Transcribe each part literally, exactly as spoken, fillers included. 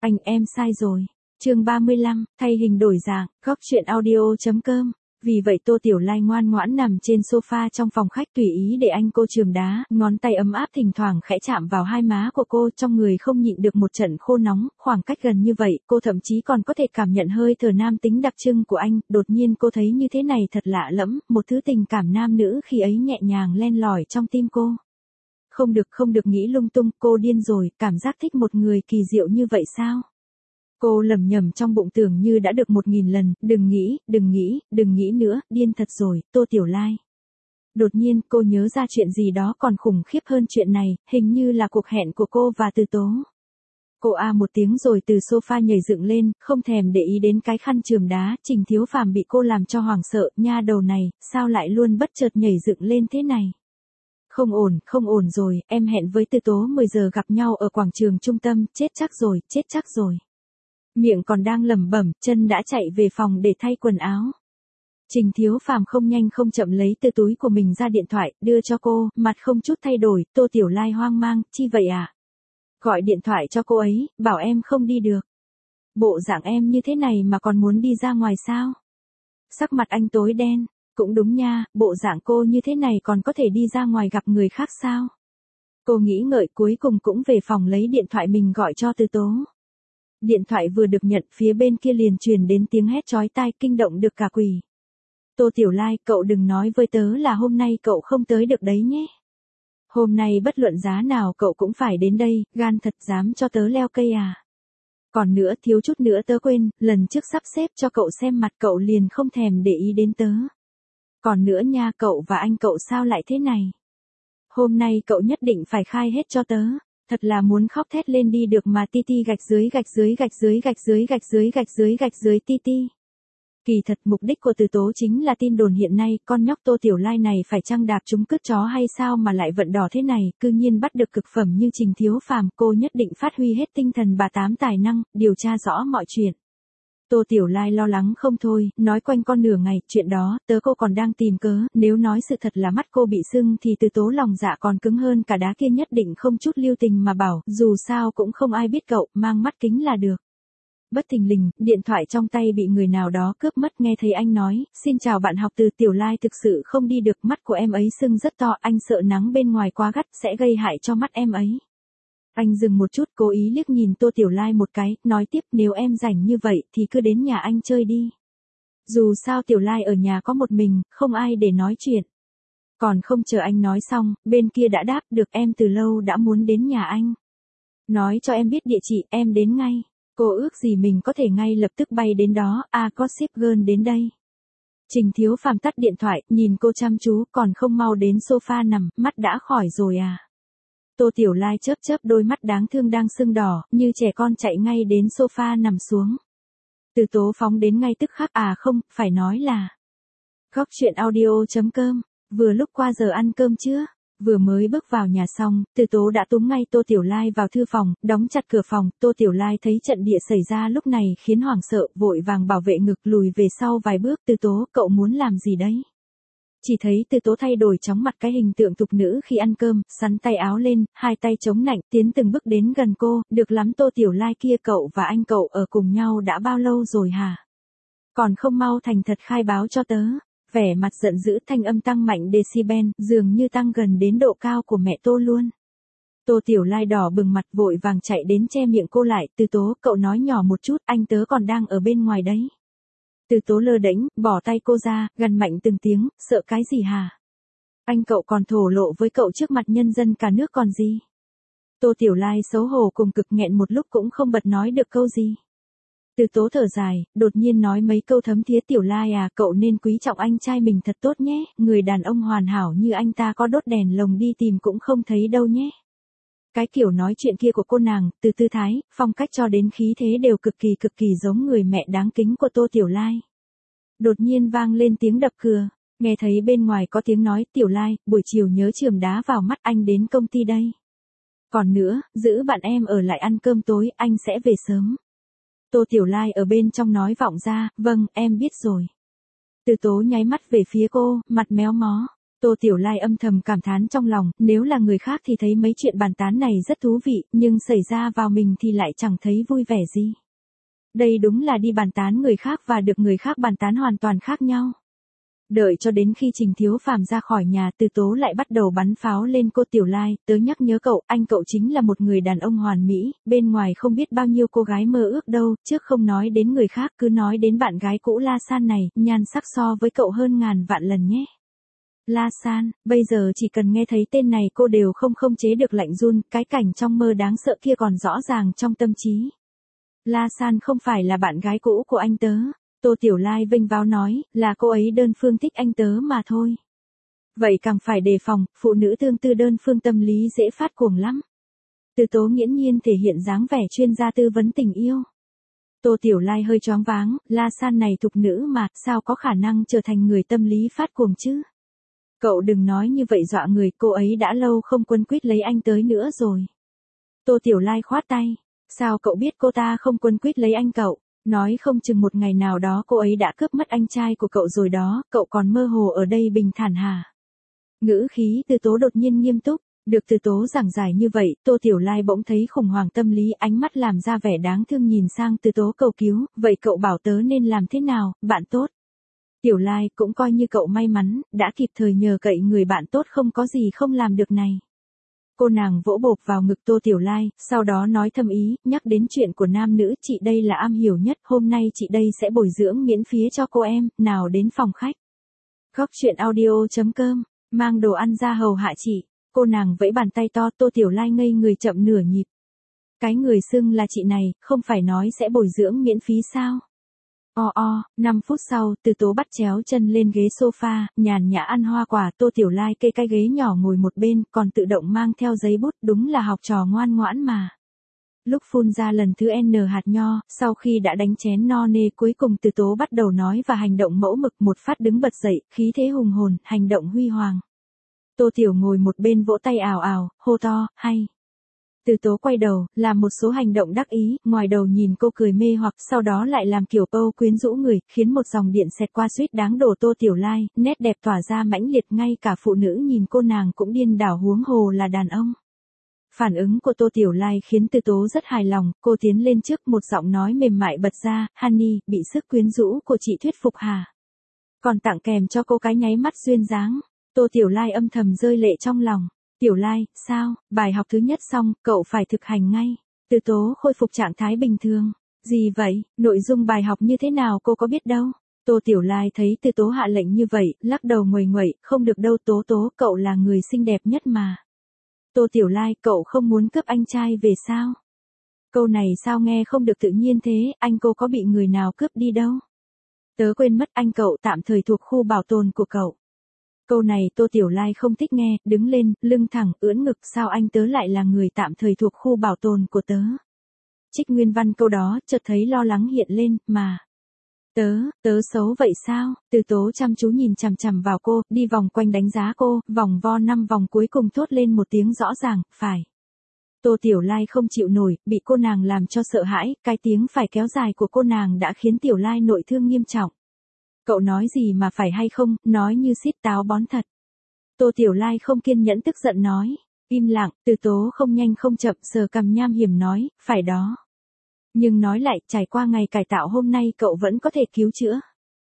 Anh em sai rồi. Chương ba mươi lăm, thay hình đổi dạng, góc truyện audio.com. Vì vậy Tô Tiểu Lai ngoan ngoãn nằm trên sofa trong phòng khách tùy ý để anh cô chườm đá, ngón tay ấm áp thỉnh thoảng khẽ chạm vào hai má của cô, trong người không nhịn được một trận khô nóng, khoảng cách gần như vậy, cô thậm chí còn có thể cảm nhận hơi thở nam tính đặc trưng của anh, đột nhiên cô thấy như thế này thật lạ lẫm, một thứ tình cảm nam nữ khi ấy nhẹ nhàng len lỏi trong tim cô. Không được không được nghĩ lung tung, cô điên rồi, cảm giác thích một người kỳ diệu như vậy sao? Cô lẩm nhẩm trong bụng tưởng như đã được một nghìn lần, đừng nghĩ, đừng nghĩ, đừng nghĩ nữa, điên thật rồi, Tô Tiểu Lai. Đột nhiên cô nhớ ra chuyện gì đó còn khủng khiếp hơn chuyện này, hình như là cuộc hẹn của cô và Từ Tố. Cô a một tiếng rồi từ sofa nhảy dựng lên, không thèm để ý đến cái khăn chườm đá, Trình Thiếu Phàm bị cô làm cho hoảng sợ, nha đầu này, sao lại luôn bất chợt nhảy dựng lên thế này? Không ổn, không ổn rồi, em hẹn với Từ Tố mười giờ gặp nhau ở quảng trường trung tâm, chết chắc rồi, chết chắc rồi. Miệng còn đang lẩm bẩm, chân đã chạy về phòng để thay quần áo. Trình Thiếu Phàm không nhanh không chậm lấy từ túi của mình ra điện thoại, đưa cho cô, mặt không chút thay đổi, Tô Tiểu Lai hoang mang, chi vậy à? Gọi điện thoại cho cô ấy, bảo em không đi được. Bộ dạng em như thế này mà còn muốn đi ra ngoài sao? Sắc mặt anh tối đen, cũng đúng nha, bộ dạng cô như thế này còn có thể đi ra ngoài gặp người khác sao? Cô nghĩ ngợi cuối cùng cũng về phòng lấy điện thoại mình gọi cho Từ Tố. Điện thoại vừa được nhận, phía bên kia liền truyền đến tiếng hét chói tai kinh động được cả quỷ. Tô Tiểu Lai, cậu đừng nói với tớ là hôm nay cậu không tới được đấy nhé. Hôm nay bất luận giá nào cậu cũng phải đến đây, gan thật dám cho tớ leo cây à. Còn nữa, thiếu chút nữa tớ quên, lần trước sắp xếp cho cậu xem mặt cậu liền không thèm để ý đến tớ. Còn nữa nha, cậu và anh cậu sao lại thế này? Hôm nay cậu nhất định phải khai hết cho tớ. Thật là muốn khóc thét lên đi được mà ti ti gạch dưới gạch dưới gạch dưới gạch dưới gạch dưới gạch dưới gạch dưới ti ti. Kỳ thật mục đích của Từ Tố chính là tin đồn hiện nay con nhóc Tô Tiểu Lai này phải chăng đạp trúng cứt chó hay sao mà lại vận đỏ thế này, cư nhiên bắt được cực phẩm như Trình Thiếu Phàm, cô nhất định phát huy hết tinh thần bà tám tài năng, điều tra rõ mọi chuyện. Tô Tiểu Lai lo lắng không thôi, nói quanh con nửa ngày, chuyện đó, tớ cô còn đang tìm cớ, nếu nói sự thật là mắt cô bị sưng thì Từ Tố lòng dạ còn cứng hơn cả đá kia, nhất định không chút lưu tình mà bảo, dù sao cũng không ai biết cậu, mang mắt kính là được. Bất thình lình, điện thoại trong tay bị người nào đó cướp mất, nghe thấy anh nói, xin chào bạn học Từ Tiểu Lai thực sự không đi được, mắt của em ấy sưng rất to, anh sợ nắng bên ngoài quá gắt sẽ gây hại cho mắt em ấy. Anh dừng một chút, cố ý liếc nhìn Tô Tiểu Lai một cái, nói tiếp nếu em rảnh như vậy thì cứ đến nhà anh chơi đi. Dù sao Tiểu Lai ở nhà có một mình, không ai để nói chuyện. Còn không chờ anh nói xong, bên kia đã đáp được em từ lâu đã muốn đến nhà anh. Nói cho em biết địa chỉ, em đến ngay. Cô ước gì mình có thể ngay lập tức bay đến đó, à Gossip Girl đến đây. Trình Thiếu Phàm tắt điện thoại, nhìn cô chăm chú, còn không mau đến sofa nằm, mắt đã khỏi rồi à. Tô Tiểu Lai chớp chớp đôi mắt đáng thương đang sưng đỏ, như trẻ con chạy ngay đến sofa nằm xuống. Từ Tố phóng đến ngay tức khắc, à không, phải nói là. Góc truyện audio.com, vừa lúc qua giờ ăn cơm chưa? Vừa mới bước vào nhà xong, Từ Tố đã túm ngay Tô Tiểu Lai vào thư phòng, đóng chặt cửa phòng, Tô Tiểu Lai thấy trận địa xảy ra lúc này khiến hoảng sợ, vội vàng bảo vệ ngực lùi về sau vài bước, Từ Tố, cậu muốn làm gì đấy? Chỉ thấy Từ Tố thay đổi chóng mặt cái hình tượng tục nữ khi ăn cơm, sắn tay áo lên, hai tay chống nạnh, tiến từng bước đến gần cô, được lắm Tô Tiểu Lai kia, cậu và anh cậu ở cùng nhau đã bao lâu rồi hả? Còn không mau thành thật khai báo cho tớ. Vẻ mặt giận dữ, thanh âm tăng mạnh decibel, dường như tăng gần đến độ cao của mẹ Tô luôn. Tô Tiểu Lai đỏ bừng mặt vội vàng chạy đến che miệng cô lại, Từ Tố, cậu nói nhỏ một chút, anh tớ còn đang ở bên ngoài đấy. Từ Tố lơ đễnh, bỏ tay cô ra, gằn mạnh từng tiếng, sợ cái gì hả? Anh cậu còn thổ lộ với cậu trước mặt nhân dân cả nước còn gì? Tô Tiểu Lai xấu hổ cùng cực nghẹn một lúc cũng không bật nói được câu gì. Từ Tố thở dài, đột nhiên nói mấy câu thấm thía, Tiểu Lai à, cậu nên quý trọng anh trai mình thật tốt nhé, người đàn ông hoàn hảo như anh ta có đốt đèn lồng đi tìm cũng không thấy đâu nhé. Cái kiểu nói chuyện kia của cô nàng, từ tư thái, phong cách cho đến khí thế đều cực kỳ cực kỳ giống người mẹ đáng kính của Tô Tiểu Lai. Đột nhiên vang lên tiếng đập cửa, nghe thấy bên ngoài có tiếng nói, Tiểu Lai, buổi chiều nhớ chườm đá vào mắt, anh đến công ty đây. Còn nữa, giữ bạn em ở lại ăn cơm tối, anh sẽ về sớm. Tô Tiểu Lai ở bên trong nói vọng ra, vâng, em biết rồi. Từ Tố nháy mắt về phía cô, mặt méo mó. Tô Tiểu Lai âm thầm cảm thán trong lòng, nếu là người khác thì thấy mấy chuyện bàn tán này rất thú vị, nhưng xảy ra vào mình thì lại chẳng thấy vui vẻ gì. Đây đúng là đi bàn tán người khác và được người khác bàn tán hoàn toàn khác nhau. Đợi cho đến khi Trình Thiếu Phàm ra khỏi nhà, Từ Tố lại bắt đầu bắn pháo lên cô Tiểu Lai, tớ nhắc nhớ cậu, anh cậu chính là một người đàn ông hoàn mỹ, bên ngoài không biết bao nhiêu cô gái mơ ước đâu, trước không nói đến người khác cứ nói đến bạn gái cũ La San này, nhan sắc so với cậu hơn ngàn vạn lần nhé. La San, bây giờ chỉ cần nghe thấy tên này cô đều không không chế được lạnh run, cái cảnh trong mơ đáng sợ kia còn rõ ràng trong tâm trí. La San không phải là bạn gái cũ của anh tớ. Tô Tiểu Lai vênh váo nói, là cô ấy đơn phương thích anh tớ mà thôi. Vậy càng phải đề phòng, phụ nữ tương tư đơn phương tâm lý dễ phát cuồng lắm. Từ Tố nghiễm nhiên thể hiện dáng vẻ chuyên gia tư vấn tình yêu. Tô Tiểu Lai hơi choáng váng, La San này thục nữ mà, sao có khả năng trở thành người tâm lý phát cuồng chứ? Cậu đừng nói như vậy dọa người, cô ấy đã lâu không quấn quýt lấy anh tới nữa rồi. Tô Tiểu Lai khoát tay, sao cậu biết cô ta không quấn quýt lấy anh cậu? Nói không chừng một ngày nào đó cô ấy đã cướp mất anh trai của cậu rồi đó, cậu còn mơ hồ ở đây bình thản hả? Ngữ khí Từ Tố đột nhiên nghiêm túc, được Từ Tố giảng giải như vậy, Tô Tiểu Lai bỗng thấy khủng hoảng tâm lý, ánh mắt làm ra vẻ đáng thương nhìn sang Từ Tố cầu cứu, vậy cậu bảo tớ nên làm thế nào, bạn tốt? Tiểu Lai, cũng coi như cậu may mắn, đã kịp thời nhờ cậy người bạn tốt không có gì không làm được này. Cô nàng vỗ bộp vào ngực Tô Tiểu Lai, sau đó nói thâm ý, nhắc đến chuyện của nam nữ, chị đây là am hiểu nhất, hôm nay chị đây sẽ bồi dưỡng miễn phí cho cô em, nào đến phòng khách. Góc chuyện audio chấm com, mang đồ ăn ra hầu hạ chị, cô nàng vẫy bàn tay to, Tô Tiểu Lai ngây người chậm nửa nhịp. Cái người xưng là chị này, không phải nói sẽ bồi dưỡng miễn phí sao? O o, năm phút sau, Từ Tố bắt chéo chân lên ghế sofa, nhàn nhã ăn hoa quả, Tô Tiểu Lai kê cái ghế nhỏ ngồi một bên, còn tự động mang theo giấy bút, đúng là học trò ngoan ngoãn mà. Lúc phun ra lần thứ N hạt nho, sau khi đã đánh chén no nê cuối cùng Từ Tố bắt đầu nói và hành động mẫu mực, một phát đứng bật dậy, khí thế hùng hồn, hành động huy hoàng. Tô Tiểu ngồi một bên vỗ tay ào ào, hô to, hay. Từ Tố quay đầu, làm một số hành động đắc ý, ngoài đầu nhìn cô cười mê hoặc, sau đó lại làm kiểu pâu quyến rũ người, khiến một dòng điện xẹt qua suýt đáng đổ Tô Tiểu Lai, nét đẹp tỏa ra mãnh liệt, ngay cả phụ nữ nhìn cô nàng cũng điên đảo huống hồ là đàn ông. Phản ứng của Tô Tiểu Lai khiến Từ Tố rất hài lòng, cô tiến lên trước, một giọng nói mềm mại bật ra, Honey, bị sức quyến rũ của chị thuyết phục hả? Còn tặng kèm cho cô cái nháy mắt duyên dáng. Tô Tiểu Lai âm thầm rơi lệ trong lòng. Tiểu Lai, sao, bài học thứ nhất xong, cậu phải thực hành ngay. Từ Tố khôi phục trạng thái bình thường. Gì vậy, nội dung bài học như thế nào cô có biết đâu. Tô Tiểu Lai thấy Từ Tố hạ lệnh như vậy, lắc đầu nguầy nguậy, không được đâu Tố Tố, cậu là người xinh đẹp nhất mà. Tô Tiểu Lai, cậu không muốn cướp anh trai về sao? Câu này sao nghe không được tự nhiên thế, anh cô có bị người nào cướp đi đâu? Tớ quên mất anh cậu tạm thời thuộc khu bảo tồn của cậu. Câu này Tô Tiểu Lai không thích nghe, đứng lên, lưng thẳng, ưỡn ngực, sao anh tớ lại là người tạm thời thuộc khu bảo tồn của tớ? Trích nguyên văn câu đó, chợt thấy lo lắng hiện lên, mà. Tớ, tớ xấu vậy sao? Từ Tố chăm chú nhìn chằm chằm vào cô, đi vòng quanh đánh giá cô, vòng vo năm vòng cuối cùng thốt lên một tiếng rõ ràng, phải. Tô Tiểu Lai không chịu nổi, bị cô nàng làm cho sợ hãi, cái tiếng phải kéo dài của cô nàng đã khiến Tiểu Lai nội thương nghiêm trọng. Cậu nói gì mà phải hay không, nói như xít táo bón thật. Tô Tiểu Lai không kiên nhẫn tức giận nói. Im lặng, Từ Tố không nhanh không chậm sờ cằm nham hiểm nói, phải đó. Nhưng nói lại, trải qua ngày cải tạo hôm nay cậu vẫn có thể cứu chữa.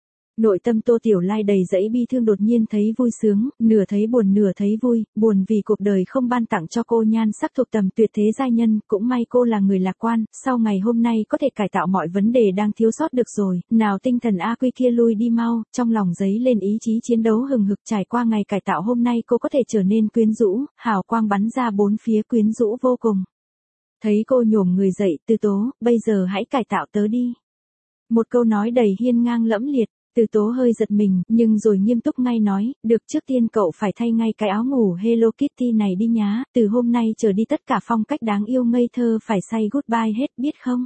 Nội tâm Tô Tiểu Lai đầy dẫy bi thương, đột nhiên thấy vui sướng, nửa thấy buồn nửa thấy vui, buồn vì cuộc đời không ban tặng cho cô nhan sắc thuộc tầm tuyệt thế giai nhân, cũng may cô là người lạc quan, sau ngày hôm nay có thể cải tạo mọi vấn đề đang thiếu sót được rồi, nào tinh thần A Quy kia lui đi mau, trong lòng dấy lên ý chí chiến đấu hừng hực, trải qua ngày cải tạo hôm nay cô có thể trở nên quyến rũ, hào quang bắn ra bốn phía quyến rũ vô cùng. Thấy cô nhổm người dậy, Từ Tố, bây giờ hãy cải tạo tớ đi. Một câu nói đầy hiên ngang lẫm liệt. Từ Tố hơi giật mình, nhưng rồi nghiêm túc ngay nói, được, trước tiên cậu phải thay ngay cái áo ngủ Hello Kitty này đi nhá, từ hôm nay trở đi tất cả phong cách đáng yêu ngây thơ phải say goodbye hết, biết không?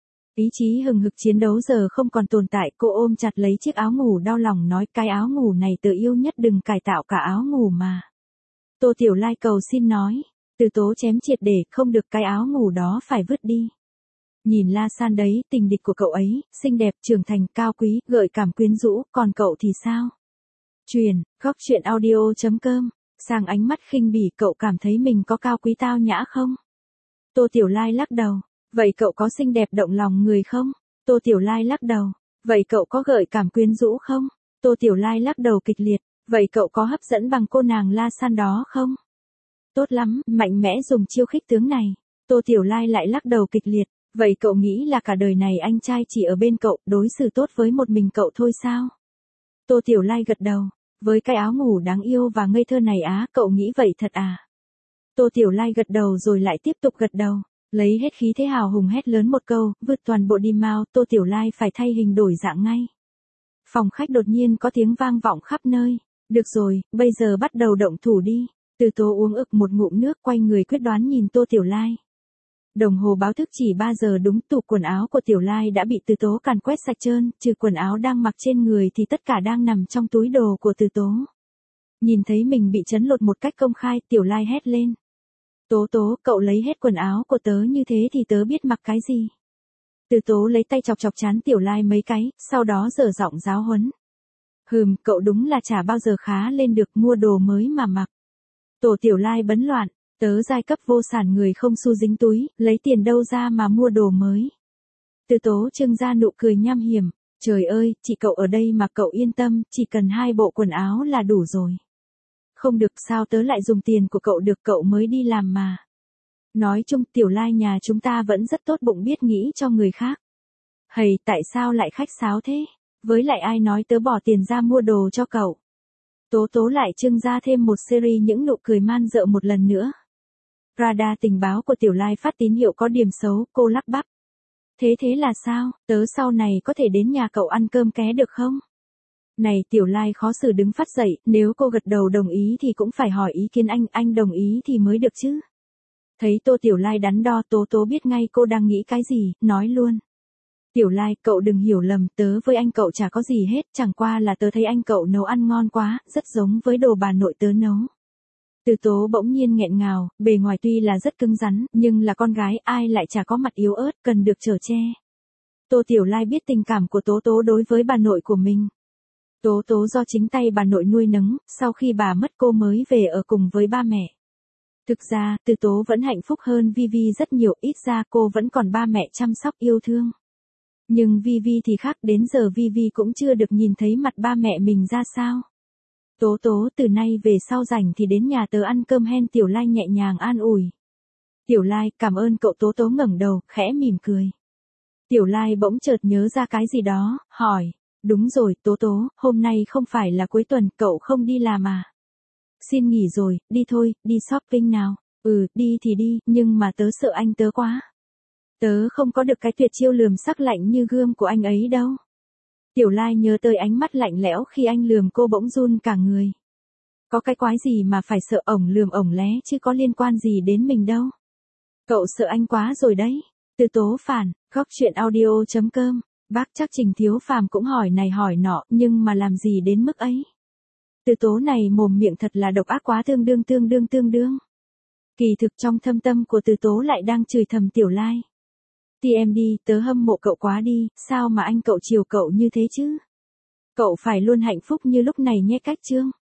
Ý chí hừng hực chiến đấu giờ không còn tồn tại, cô ôm chặt lấy chiếc áo ngủ đau lòng nói, cái áo ngủ này tớ yêu nhất, đừng cải tạo cả áo ngủ mà. Tô Tiểu Lai cầu xin nói, Từ Tố chém triệt để, không được, cái áo ngủ đó phải vứt đi. Nhìn La San đấy, tình địch của cậu ấy, xinh đẹp, trưởng thành, cao quý, gợi cảm quyến rũ, còn cậu thì sao? Truyền, góc chuyện audio.com, sang ánh mắt khinh bỉ cậu cảm thấy mình có cao quý tao nhã không? Tô Tiểu Lai lắc đầu, vậy cậu có xinh đẹp động lòng người không? Tô Tiểu Lai lắc đầu, vậy cậu có gợi cảm quyến rũ không? Tô Tiểu Lai lắc đầu kịch liệt, vậy cậu có hấp dẫn bằng cô nàng La San đó không? Tốt lắm, mạnh mẽ dùng chiêu khích tướng này. Tô Tiểu Lai lại lắc đầu kịch liệt, vậy cậu nghĩ là cả đời này anh trai chỉ ở bên cậu, đối xử tốt với một mình cậu thôi sao? Tô Tiểu Lai gật đầu, với cái áo ngủ đáng yêu và ngây thơ này á, cậu nghĩ vậy thật à? Tô Tiểu Lai gật đầu rồi lại tiếp tục gật đầu, lấy hết khí thế hào hùng hét lớn một câu, vượt toàn bộ đi mau, Tô Tiểu Lai phải thay hình đổi dạng ngay. Phòng khách đột nhiên có tiếng vang vọng khắp nơi, được rồi, bây giờ bắt đầu động thủ đi. Từ Tố uống ực một ngụm nước quay người quyết đoán nhìn Tô Tiểu Lai. Đồng hồ báo thức chỉ ba giờ đúng, tủ quần áo của Tiểu Lai đã bị Từ Tố càn quét sạch trơn, trừ quần áo đang mặc trên người thì tất cả đang nằm trong túi đồ của Từ Tố. Nhìn thấy mình bị trấn lột một cách công khai, Tiểu Lai hét lên. Tố Tố, cậu lấy hết quần áo của tớ như thế thì tớ biết mặc cái gì. Từ Tố lấy tay chọc chọc trán Tiểu Lai mấy cái, sau đó giở giọng giáo huấn. Hừm, cậu đúng là chả bao giờ khá lên được, mua đồ mới mà mặc. Tổ Tiểu Lai bấn loạn, tớ giai cấp vô sản người không xu dính túi, lấy tiền đâu ra mà mua đồ mới. Từ Tố trưng ra nụ cười nham hiểm, trời ơi, chị cậu ở đây mà cậu yên tâm, chỉ cần hai bộ quần áo là đủ rồi. Không được, sao tớ lại dùng tiền của cậu được, cậu mới đi làm mà. Nói chung Tiểu Lai nhà chúng ta vẫn rất tốt bụng, biết nghĩ cho người khác. Hầy, tại sao lại khách sáo thế? Với lại ai nói tớ bỏ tiền ra mua đồ cho cậu? Tố Tố lại trưng ra thêm một series những nụ cười man dợ một lần nữa. Radar tình báo của Tiểu Lai phát tín hiệu có điểm xấu, cô lắp bắp. Thế thế là sao, tớ sau này có thể đến nhà cậu ăn cơm ké được không? Này, Tiểu Lai khó xử đứng phát dậy, nếu cô gật đầu đồng ý thì cũng phải hỏi ý kiến anh, anh đồng ý thì mới được chứ. Thấy Tô Tiểu Lai đắn đo, Tố Tố biết ngay cô đang nghĩ cái gì, nói luôn. Tiểu Lai, cậu đừng hiểu lầm, tớ với anh cậu chả có gì hết, chẳng qua là tớ thấy anh cậu nấu ăn ngon quá, rất giống với đồ bà nội tớ nấu. Từ Tố bỗng nhiên nghẹn ngào, bề ngoài tuy là rất cứng rắn, nhưng là con gái ai lại chả có mặt yếu ớt, cần được chở che. Tô Tiểu Lai biết tình cảm của Tố Tố đối với bà nội của mình. Tố Tố do chính tay bà nội nuôi nấng, sau khi bà mất cô mới về ở cùng với ba mẹ. Thực ra, Từ Tố vẫn hạnh phúc hơn Vi Vi rất nhiều, ít ra cô vẫn còn ba mẹ chăm sóc yêu thương. Nhưng Vi Vi thì khác, đến giờ Vi Vi cũng chưa được nhìn thấy mặt ba mẹ mình ra sao. Tố Tố, từ nay về sau rảnh thì đến nhà tớ ăn cơm hen, Tiểu Lai nhẹ nhàng an ủi. Tiểu Lai, cảm ơn cậu. Tố Tố ngẩng đầu, khẽ mỉm cười. Tiểu Lai bỗng chợt nhớ ra cái gì đó, hỏi. Đúng rồi, Tố Tố, hôm nay không phải là cuối tuần, cậu không đi làm à? Xin nghỉ rồi, đi thôi, đi shopping nào. Ừ, đi thì đi, nhưng mà tớ sợ anh tớ quá. Tớ không có được cái tuyệt chiêu lườm sắc lạnh như gươm của anh ấy đâu. Tiểu Lai nhớ tới ánh mắt lạnh lẽo khi anh lườm cô bỗng run cả người. Có cái quái gì mà phải sợ ổng lườm ổng lé, chứ có liên quan gì đến mình đâu. Cậu sợ anh quá rồi đấy. Từ Tố phản, góc chuyện audio.com, bác chắc Trình Thiếu Phàm cũng hỏi này hỏi nọ, nhưng mà làm gì đến mức ấy. Từ Tố này mồm miệng thật là độc ác quá, tương đương tương đương tương đương. Kỳ thực trong thâm tâm của Từ Tố lại đang chửi thầm Tiểu Lai. Ti em đi, tớ hâm mộ cậu quá đi, sao mà anh cậu chiều cậu như thế chứ? Cậu phải luôn hạnh phúc như lúc này nhé, cách chương.